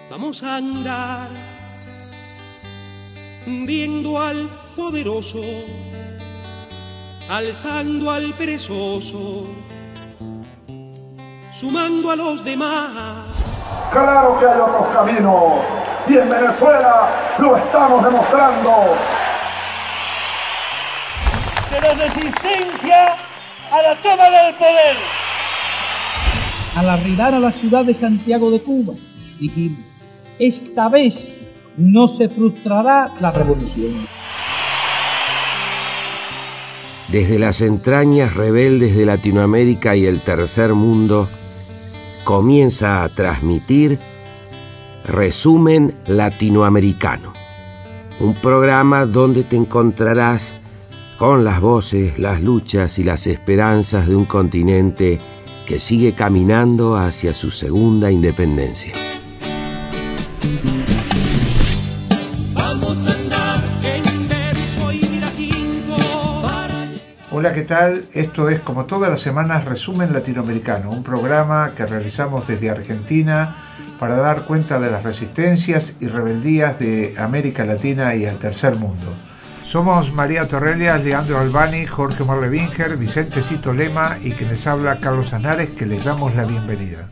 Vamos a andar viendo al poderoso, alzando al perezoso, sumando a los demás. Claro que hay otros caminos y en Venezuela lo estamos demostrando. De la resistencia a la toma del poder. Al arribar a la ciudad de Santiago de Cuba, dijimos, esta vez no se frustrará la revolución. Desde las entrañas rebeldes de Latinoamérica y el tercer mundo, comienza a transmitir Resumen Latinoamericano, un programa donde te encontrarás con las voces, las luchas y las esperanzas de un continente que sigue caminando hacia su segunda independencia. Vamos a andar en verso y latín para... Hola, ¿qué tal? Esto es, como todas las semanas, Resumen Latinoamericano, un programa que realizamos desde Argentina para dar cuenta de las resistencias y rebeldías de América Latina y el tercer mundo. Somos María Torrellas, Leandro Albani, Jorge Marlevinger, Vicente Cito Lema y quien les habla Carlos Anares, que les damos la bienvenida.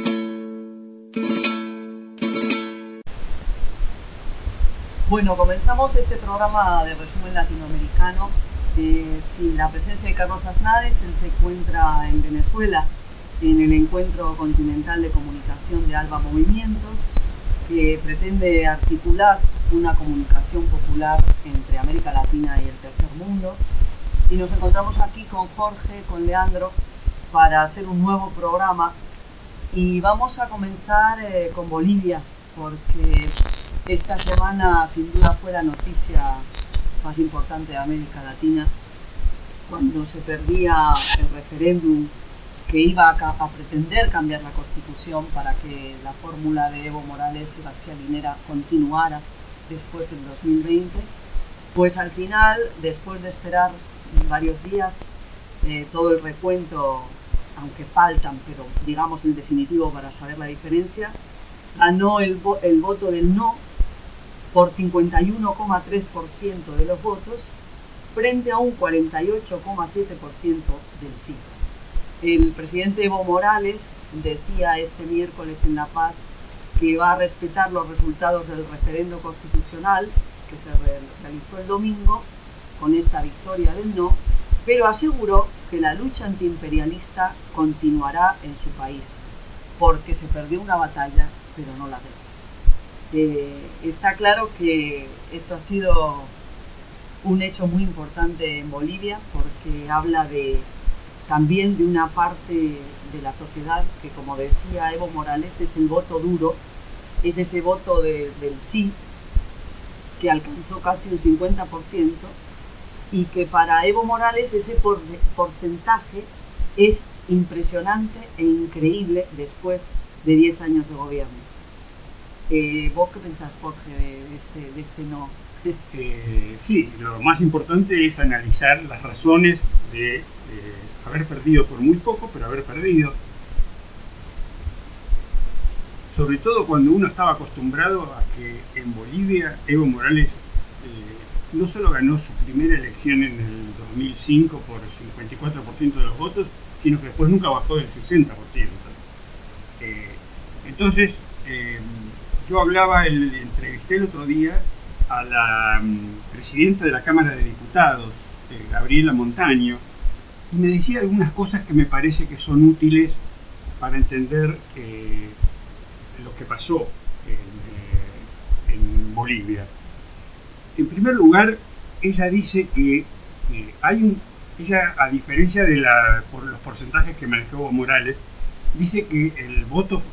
Bueno, comenzamos este programa de Resumen Latinoamericano sin la presencia de Carlos Aznares. Él se encuentra en Venezuela en el Encuentro Continental de Comunicación de ALBA Movimientos, que pretende articular una comunicación popular entre América Latina y el tercer mundo. Y nos encontramos aquí con Jorge, con Leandro, para hacer un nuevo programa. Y vamos a comenzar con Bolivia, porque esta semana sin duda fue la noticia más importante de América Latina, cuando se perdía el referéndum que iba a pretender cambiar la Constitución para que la fórmula de Evo Morales y García Linera continuara después del 2020. Pues al final, después de esperar varios días, todo el recuento, aunque faltan, pero digamos el definitivo para saber la diferencia, ganó el voto del no por 51,3% de los votos frente a un 48,7% del sí. El presidente Evo Morales decía este miércoles en La Paz que va a respetar los resultados del referendo constitucional que se realizó el domingo con esta victoria del no, pero aseguró que la lucha antiimperialista continuará en su país, porque se perdió una batalla, pero no la guerra. Está claro que esto ha sido un hecho muy importante en Bolivia, porque habla también de una parte de la sociedad que, como decía Evo Morales, es el voto duro, es ese voto del sí, que alcanzó casi un 50%, y que para Evo Morales ese porcentaje es impresionante e increíble después de 10 años de gobierno. ¿Vos qué pensás, Jorge, de este no? Sí, lo más importante es analizar las razones de haber perdido por muy poco, pero haber perdido. Sobre todo cuando uno estaba acostumbrado a que en Bolivia Evo Morales no solo ganó su primera elección en el 2005 por 54% de los votos, sino que después nunca bajó del 60%. Entonces, yo entrevisté el otro día a la presidenta de la Cámara de Diputados, Gabriela Montaño, y me decía algunas cosas que me parece que son útiles para entender lo que pasó en Bolivia. En primer lugar, ella dice que ella, a diferencia de por los porcentajes que manejó Evo Morales, dice que el voto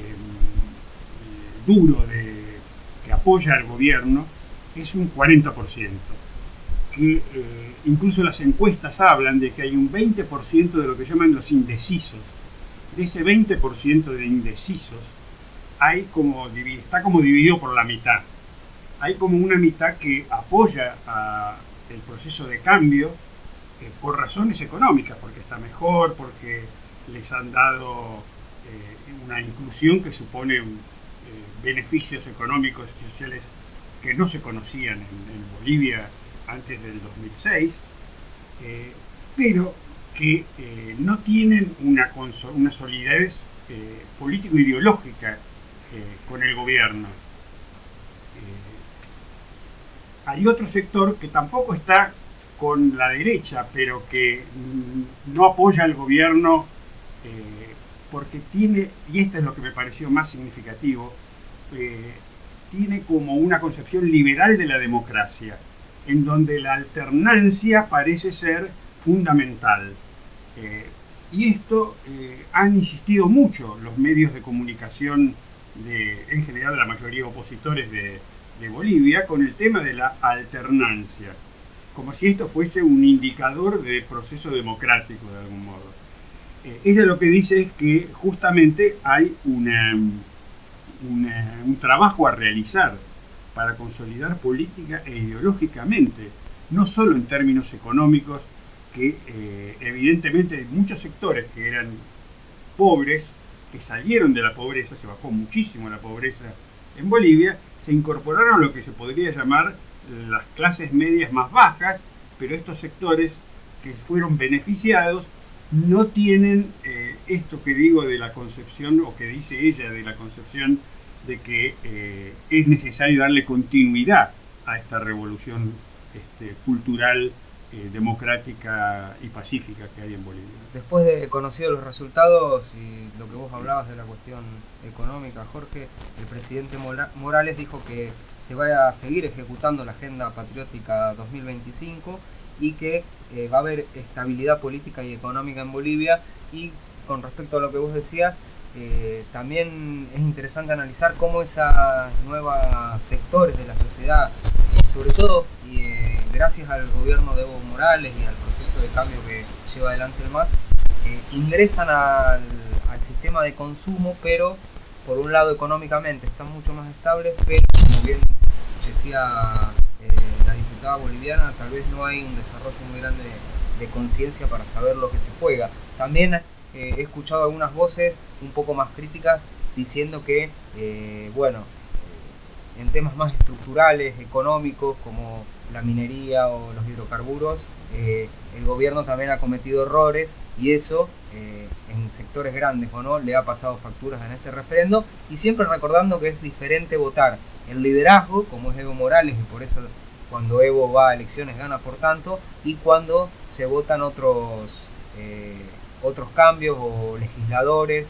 duro que apoya al gobierno es un 40%, que incluso las encuestas hablan de que hay un 20% de lo que llaman los indecisos. De ese 20% de indecisos está como dividido por la mitad. Hay como una mitad que apoya el proceso de cambio por razones económicas, porque está mejor, porque les han dado una inclusión que supone beneficios económicos y sociales que no se conocían en Bolivia antes del 2006, pero que no tienen una solidez político-ideológica con el gobierno. Hay otro sector que tampoco está con la derecha, pero que no apoya al gobierno porque tiene, y esto es lo que me pareció más significativo, tiene como una concepción liberal de la democracia, en donde la alternancia parece ser fundamental. Y esto han insistido mucho los medios de comunicación, en general la mayoría opositores de Bolivia, con el tema de la alternancia, como si esto fuese un indicador de proceso democrático de algún modo. Ella lo que dice es que justamente hay un trabajo a realizar para consolidar política e ideológicamente, no solo en términos económicos, que evidentemente hay muchos sectores que eran pobres, que salieron de la pobreza, se bajó muchísimo la pobreza en Bolivia, se incorporaron a lo que se podría llamar las clases medias más bajas, pero estos sectores que fueron beneficiados no tienen esto que digo de la concepción, o que dice ella de la concepción de que es necesario darle continuidad a esta revolución cultural, democrática y pacífica que hay en Bolivia. Después de conocidos los resultados y lo que vos hablabas de la cuestión económica, Jorge, el presidente Morales dijo que se va a seguir ejecutando la Agenda Patriótica 2025 y que va a haber estabilidad política y económica en Bolivia. Y con respecto a lo que vos decías, también es interesante analizar cómo esos nuevos sectores de la sociedad, sobre todo gracias al gobierno de Evo Morales y al proceso de cambio que lleva adelante el MAS, ingresan al sistema de consumo, pero por un lado económicamente están mucho más estables, pero como bien decía la diputada boliviana, tal vez no hay un desarrollo muy grande de conciencia para saber lo que se juega. También he escuchado algunas voces un poco más críticas diciendo que, en temas más estructurales, económicos, como la minería o los hidrocarburos, el gobierno también ha cometido errores, y eso en sectores grandes o no le ha pasado facturas en este referendo, y siempre recordando que es diferente votar el liderazgo, como es Evo Morales, y por eso cuando Evo va a elecciones gana por tanto, y cuando se votan otros cambios o legisladores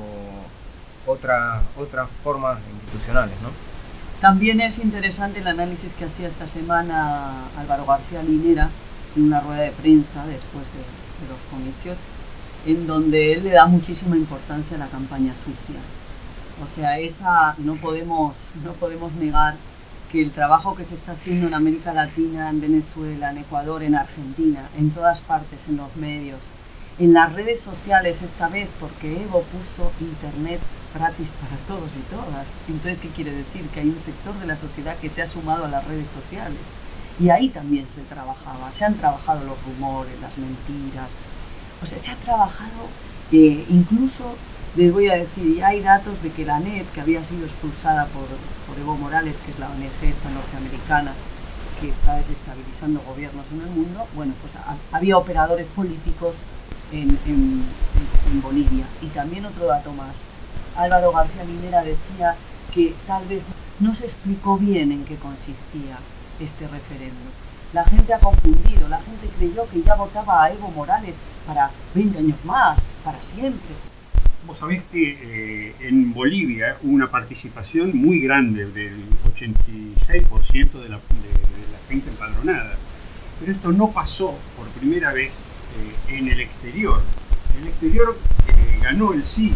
o otras formas institucionales, ¿no? También es interesante el análisis que hacía esta semana Álvaro García Linera en una rueda de prensa después de los comicios, en donde él le da muchísima importancia a la campaña sucia. O sea, no podemos negar que el trabajo que se está haciendo en América Latina, en Venezuela, en Ecuador, en Argentina, en todas partes, en los medios, en las redes sociales esta vez, porque Evo puso internet gratis para todos y todas. Entonces, ¿qué quiere decir? Que hay un sector de la sociedad que se ha sumado a las redes sociales. Y ahí también se trabajaba, se han trabajado los rumores, las mentiras. O sea, se ha trabajado, incluso, les voy a decir, ya hay datos de que la ANET, que había sido expulsada por Evo Morales, que es la ONG esta norteamericana, que está desestabilizando gobiernos en el mundo, bueno, pues había operadores políticos en Bolivia. Y también otro dato más, Álvaro García Linera decía que tal vez no se explicó bien en qué consistía este referendo. La gente ha confundido, la gente creyó que ya votaba a Evo Morales para 20 años más, para siempre. Vos sabés que en Bolivia hubo una participación muy grande, del 86% de la gente empadronada. Pero esto no pasó por primera vez en el exterior. En el exterior ganó el sí,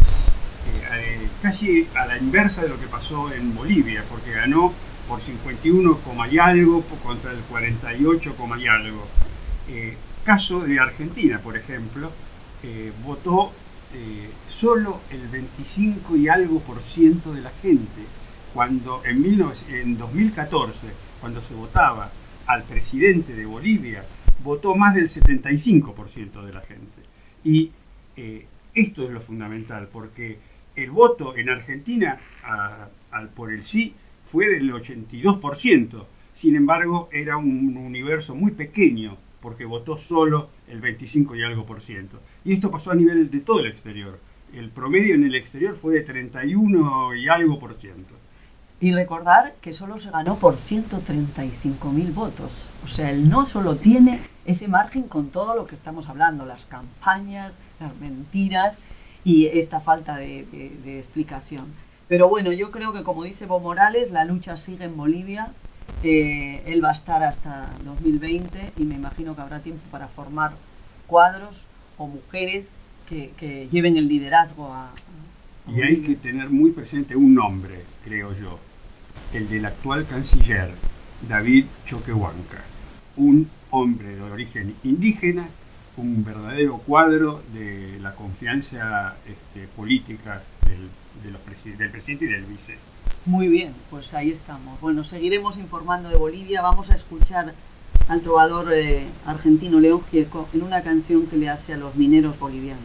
casi a la inversa de lo que pasó en Bolivia, porque ganó por 51, y algo contra el 48, y algo. Caso de Argentina, por ejemplo, votó solo el 25 y algo % de la gente, cuando en 2014, cuando se votaba al presidente de Bolivia, votó más del 75% de la gente. Y esto es lo fundamental, porque el voto en Argentina a por el sí fue del 82%. Sin embargo, era un universo muy pequeño, porque votó solo el 25 y algo por ciento. Y esto pasó a nivel de todo el exterior. El promedio en el exterior fue de 31 y algo por ciento. Y recordar que solo se ganó por 135.000 votos. O sea, el no solo tiene ese margen con todo lo que estamos hablando, las campañas, las mentiras y esta falta de explicación. Pero bueno, yo creo que, como dice Evo Morales, la lucha sigue en Bolivia. Él va a estar hasta 2020 y me imagino que habrá tiempo para formar cuadros o mujeres que lleven el liderazgo a y hay que tener muy presente un nombre, creo yo, el del actual canciller, David Choquehuanca, un hombre de origen indígena, un verdadero cuadro de la confianza política del presidente y del vice. Muy bien, pues ahí estamos. Bueno, seguiremos informando de Bolivia. Vamos a escuchar al trovador argentino León Gieco en una canción que le hace a los mineros bolivianos.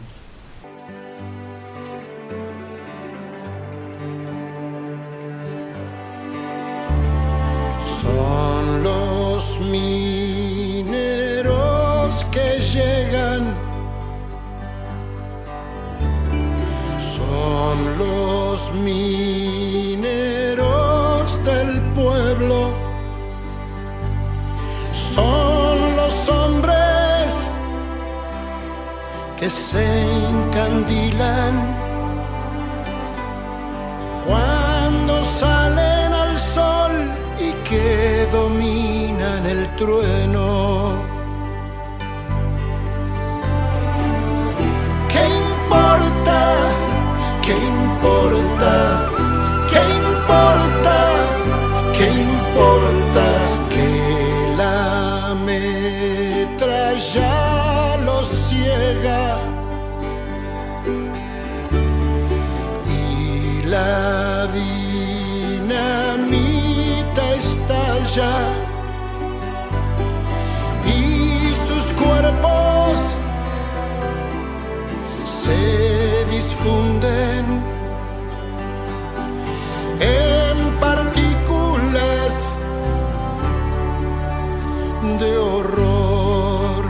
Son los mineros que llegan, son los mineros del pueblo, son los hombres que se encandilan cuando salen al sol y que dominan el trueno. ¿Qué importa? ¿Qué importa? ¿Qué importa? ¿Qué importa? Que la metralla los ciega y la dinamita estalla y sus cuerpos se difunden en partículas de horror.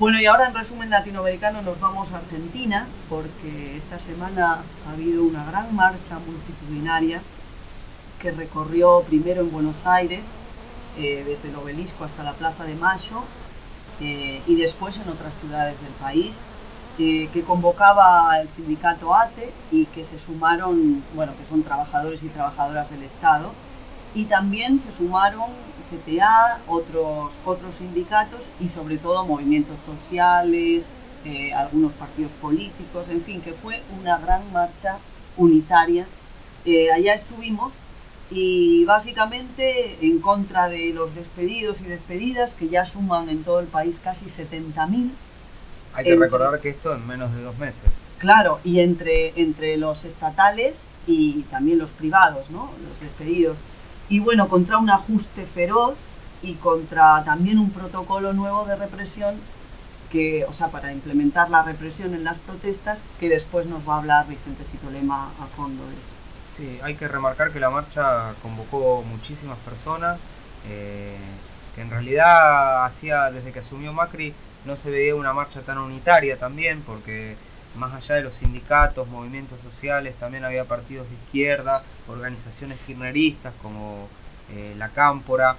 Bueno, y ahora en resumen latinoamericano nos vamos a Argentina, porque esta semana ha habido una gran marcha multitudinaria que recorrió primero en Buenos Aires, desde el Obelisco hasta la Plaza de Mayo, y después en otras ciudades del país, que convocaba el sindicato ATE y que se sumaron, bueno, que son trabajadores y trabajadoras del Estado, y también se sumaron CTA, otros sindicatos y sobre todo movimientos sociales, algunos partidos políticos, en fin, que fue una gran marcha unitaria. Allá estuvimos y básicamente en contra de los despedidos y despedidas, que ya suman en todo el país casi 70.000. Hay que recordar que esto en menos de 2 meses. Claro, y entre los estatales y también los privados, ¿no? Los despedidos. Y bueno, contra un ajuste feroz y contra también un protocolo nuevo de represión, que, o sea, para implementar la represión en las protestas, que después nos va a hablar Vicentecito Lema a fondo de eso. Sí, hay que remarcar que la marcha convocó muchísimas personas, que en realidad desde que asumió Macri no se veía una marcha tan unitaria también, porque más allá de los sindicatos, movimientos sociales, también había partidos de izquierda, organizaciones kirchneristas como la Cámpora,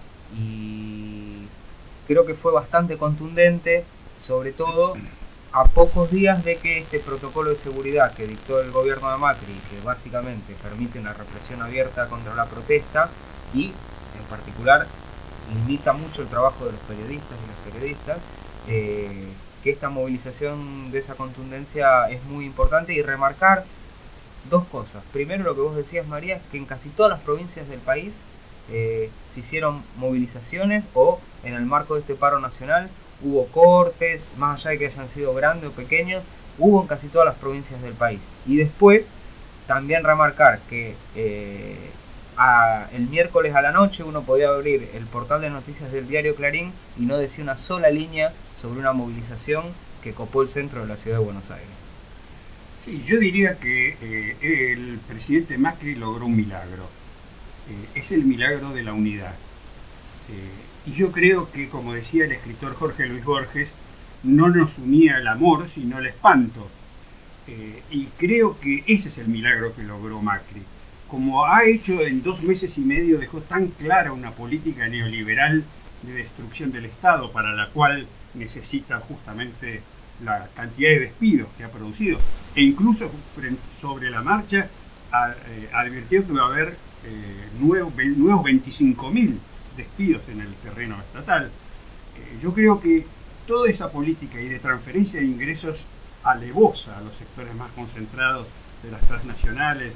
y creo que fue bastante contundente, sobre todo a pocos días de que este protocolo de seguridad que dictó el gobierno de Macri, que básicamente permite una represión abierta contra la protesta y en particular limita mucho el trabajo de los periodistas y las periodistas, que esta movilización de esa contundencia es muy importante, y remarcar 2 cosas. Primero, lo que vos decías, María, es que en casi todas las provincias del país se hicieron movilizaciones, o en el marco de este paro nacional hubo cortes, más allá de que hayan sido grandes o pequeños, hubo en casi todas las provincias del país. Y después también remarcar que el miércoles a la noche uno podía abrir el portal de noticias del diario Clarín y no decía una sola línea sobre una movilización que copó el centro de la ciudad de Buenos Aires. Sí, yo diría que el presidente Macri logró un milagro. Es el milagro de la unidad. Y yo creo que, como decía el escritor Jorge Luis Borges, no nos unía el amor, sino el espanto. Y creo que ese es el milagro que logró Macri. Como ha hecho en 2 meses y medio, dejó tan clara una política neoliberal de destrucción del Estado, para la cual necesita justamente la cantidad de despidos que ha producido. E incluso sobre la marcha advirtió que va a haber nuevos 25.000 despidos en el terreno estatal. Yo creo que toda esa política y de transferencia de ingresos alevosa a los sectores más concentrados de las transnacionales,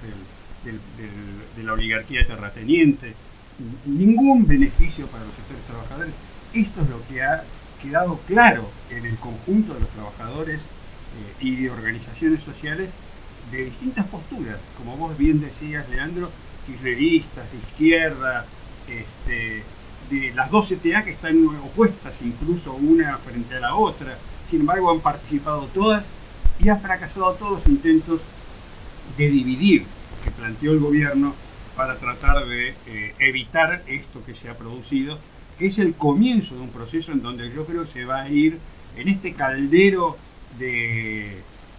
de la oligarquía terrateniente, ningún beneficio para los sectores trabajadores. Esto es lo que ha quedado claro en el conjunto de los trabajadores y de organizaciones sociales de distintas posturas, como vos bien decías, Leandro, kirchneristas, de izquierda, de las 2 CTA que están opuestas, incluso una frente a la otra. Sin embargo, han participado todas y han fracasado todos los intentos de dividir que planteó el gobierno para tratar de evitar esto que se ha producido, que es el comienzo de un proceso en donde yo creo que se va a ir en este caldero del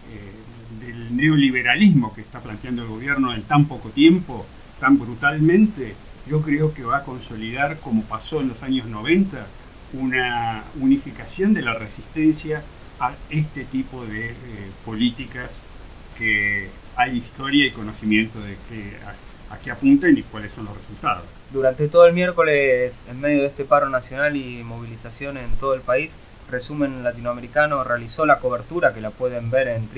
neoliberalismo que está planteando el gobierno en tan poco tiempo, tan brutalmente. Yo creo que va a consolidar, como pasó en los años 90, una unificación de la resistencia a este tipo de políticas que hay historia y conocimiento de a qué apuntan y cuáles son los resultados. Durante todo el miércoles, en medio de este paro nacional y movilización en todo el país, Resumen Latinoamericano realizó la cobertura, que la pueden ver en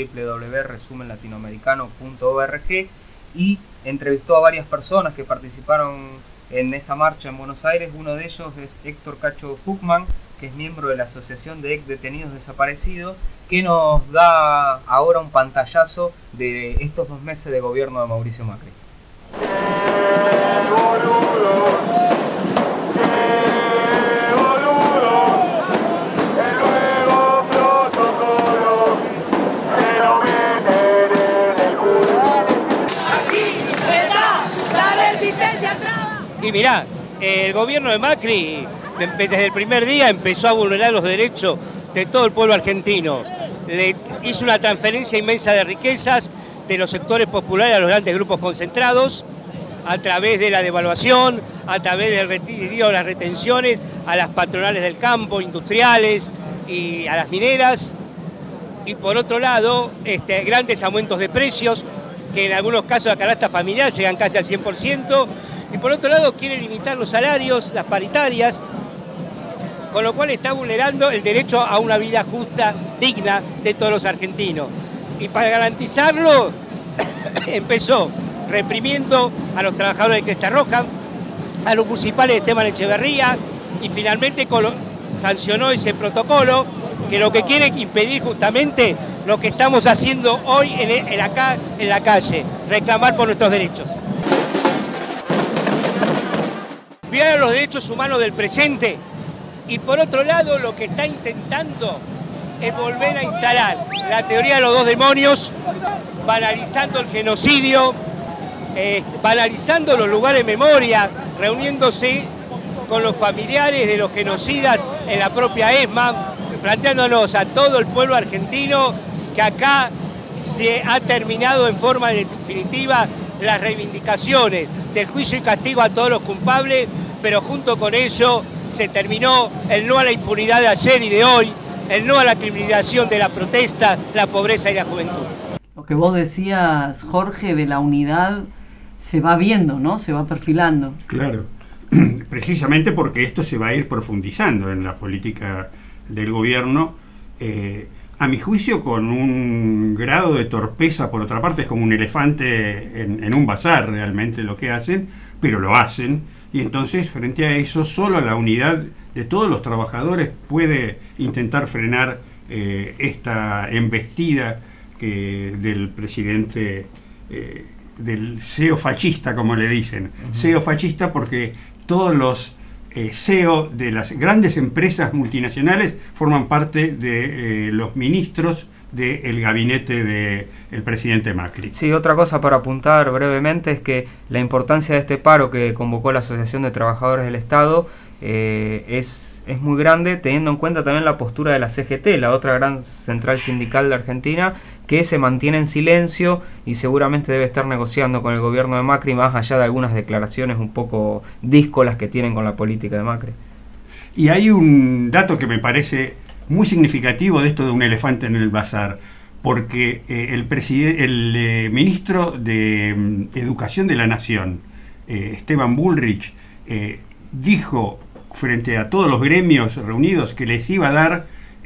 www.resumenlatinoamericano.org, y entrevistó a varias personas que participaron en esa marcha en Buenos Aires. Uno de ellos es Héctor Cacho Fuchman, que es miembro de la Asociación de Detenidos Desaparecidos, que nos da ahora un pantallazo de estos 2 meses de gobierno de Mauricio Macri. Y mirá, El gobierno de Macri, desde el primer día, empezó a vulnerar los derechos de todo el pueblo argentino. Le hizo una transferencia inmensa de riquezas de los sectores populares a los grandes grupos concentrados, a través de la devaluación, a través del retiro de las retenciones, a las patronales del campo, industriales y a las mineras. Y por otro lado, grandes aumentos de precios, que en algunos casos la canasta familiar llegan casi al 100%. Y por otro lado, quiere limitar los salarios, las paritarias, con lo cual está vulnerando el derecho a una vida justa, digna de todos los argentinos. Y para garantizarlo, empezó reprimiendo a los trabajadores de Cresta Roja, a los municipales de Esteban Echeverría, y finalmente sancionó ese protocolo que lo que quiere impedir justamente lo que estamos haciendo hoy acá en la calle, reclamar por nuestros derechos. Violar los derechos humanos del presente, y por otro lado lo que está intentando es volver a instalar la teoría de los dos demonios, banalizando el genocidio, banalizando los lugares de memoria, reuniéndose con los familiares de los genocidas en la propia ESMA, planteándonos a todo el pueblo argentino que acá se ha terminado en forma definitiva las reivindicaciones del juicio y castigo a todos los culpables, pero junto con ello se terminó el no a la impunidad de ayer y de hoy, el no a la criminalización de la protesta, la pobreza y la juventud. Lo que vos decías, Jorge, de la unidad se va viendo, ¿no? Se va perfilando. Claro, precisamente porque esto se va a ir profundizando en la política del gobierno, a mi juicio con un grado de torpeza. Por otra parte, es como un elefante en un bazar realmente lo que hacen, pero lo hacen, y entonces frente a eso solo la unidad de todos los trabajadores puede intentar frenar esta embestida del presidente, del CEO fascista, como le dicen. CEO fascista porque todos los CEO de las grandes empresas multinacionales forman parte de los ministros del gabinete del presidente Macri. Sí, otra cosa para apuntar brevemente es que la importancia de este paro que convocó la Asociación de Trabajadores del Estado es muy grande, teniendo en cuenta también la postura de la CGT, la otra gran central sindical de Argentina, que se mantiene en silencio y seguramente debe estar negociando con el gobierno de Macri, más allá de algunas declaraciones un poco díscolas que tienen con la política de Macri. Y hay un dato que me parece muy significativo de esto de un elefante en el bazar, porque el ministro de Educación de la Nación, Esteban Bullrich, dijo frente a todos los gremios reunidos que les iba a dar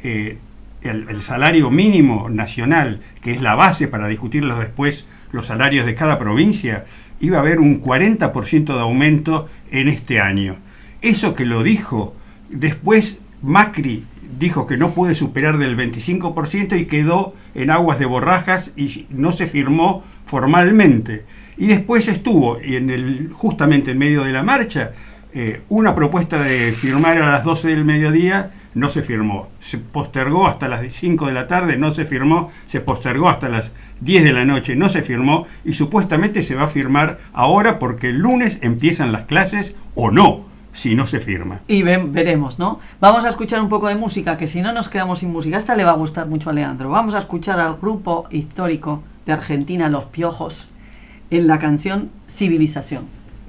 el salario mínimo nacional, que es la base para discutirlos después los salarios de cada provincia. Iba a haber un 40% de aumento en este año. Eso que lo dijo, después Macri dijo que no puede superar del 25% y quedó en aguas de borrajas y no se firmó formalmente. Y después estuvo justamente en medio de la marcha una propuesta de firmar a las 12 del mediodía, no se firmó. Se postergó hasta las 5 de la tarde, no se firmó. Se postergó hasta las 10 de la noche, no se firmó. Y supuestamente se va a firmar ahora porque el lunes empiezan las clases o no, si no se firma. Y veremos, ¿no? Vamos a escuchar un poco de música, que si no nos quedamos sin música. Esta le va a gustar mucho a Leandro. Vamos a escuchar al grupo histórico de Argentina, Los Piojos, en la canción Civilización.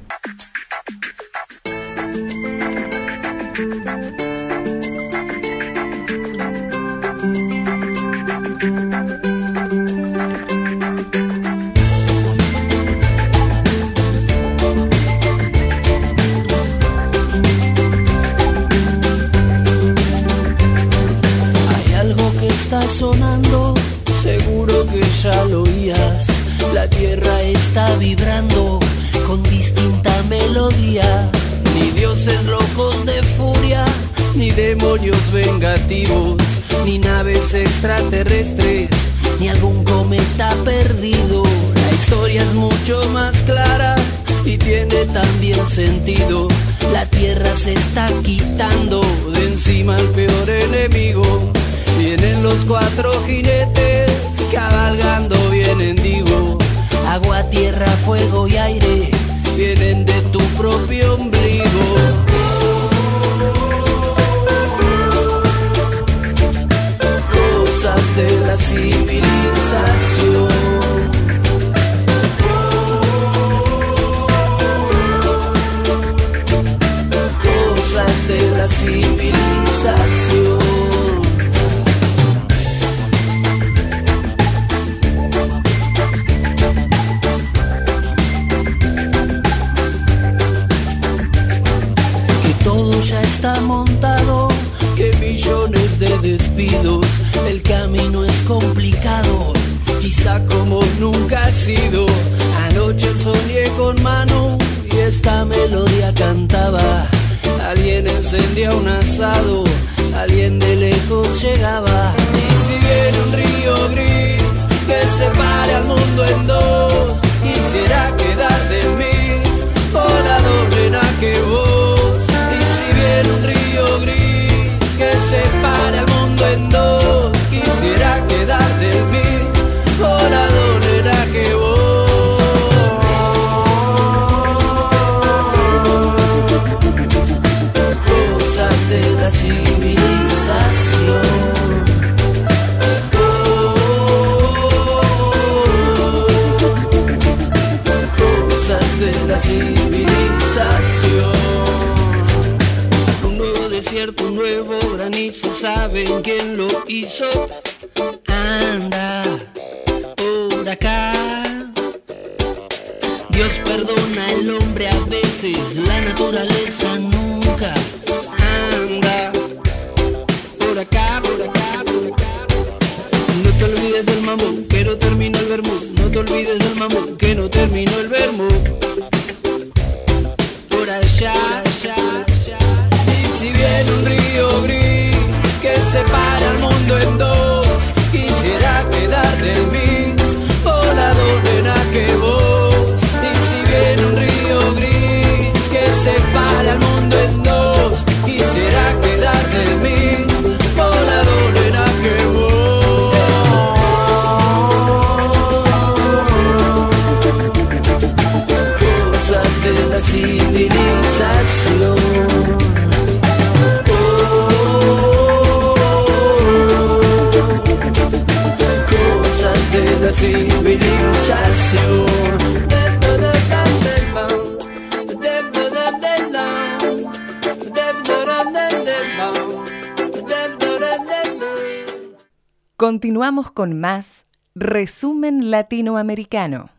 Sonando, seguro que ya lo oías. La tierra está vibrando con distinta melodía. Ni dioses locos de furia, ni demonios vengativos, ni naves extraterrestres, ni algún cometa perdido. La historia es mucho más clara y tiene también sentido. La tierra se está quitando de encima al peor enemigo. Vienen los 4 jinetes, cabalgando vienen, digo. Agua, tierra, fuego y aire, vienen de tu propio ombligo. Cosas de la civilización. Cosas de la civilización. Todo ya está montado, que millones de despidos, el camino es complicado, quizá como nunca ha sido. Anoche soñé con Manu y esta melodía cantaba, alguien encendía un asado, alguien de lejos llegaba. Y si viene un río gris que separe al mundo en dos, quisiera quedar del volador en que vos. Viene un río gris que separe al mundo en dos, quisiera quedar del volador era que cosas de la civilización. Cosas de la civilización. Desierto, un nuevo granizo, ¿saben quién lo hizo? Anda por acá. Dios perdona al hombre a veces, la naturaleza nunca. Anda por acá, por acá, por acá. No te olvides del mamón, que no terminó el vermú. No te olvides del mamón, que no terminó el vermú. Por allá, allá. Si viene un río gris que separa al mundo en dos, quisiera quedar del volador en que vos. Y si viene un río gris que separa al mundo en dos, quisiera quedar del volador en que vos. Cosas de la civilización. De la civilización. Continuamos con más Resumen Latinoamericano.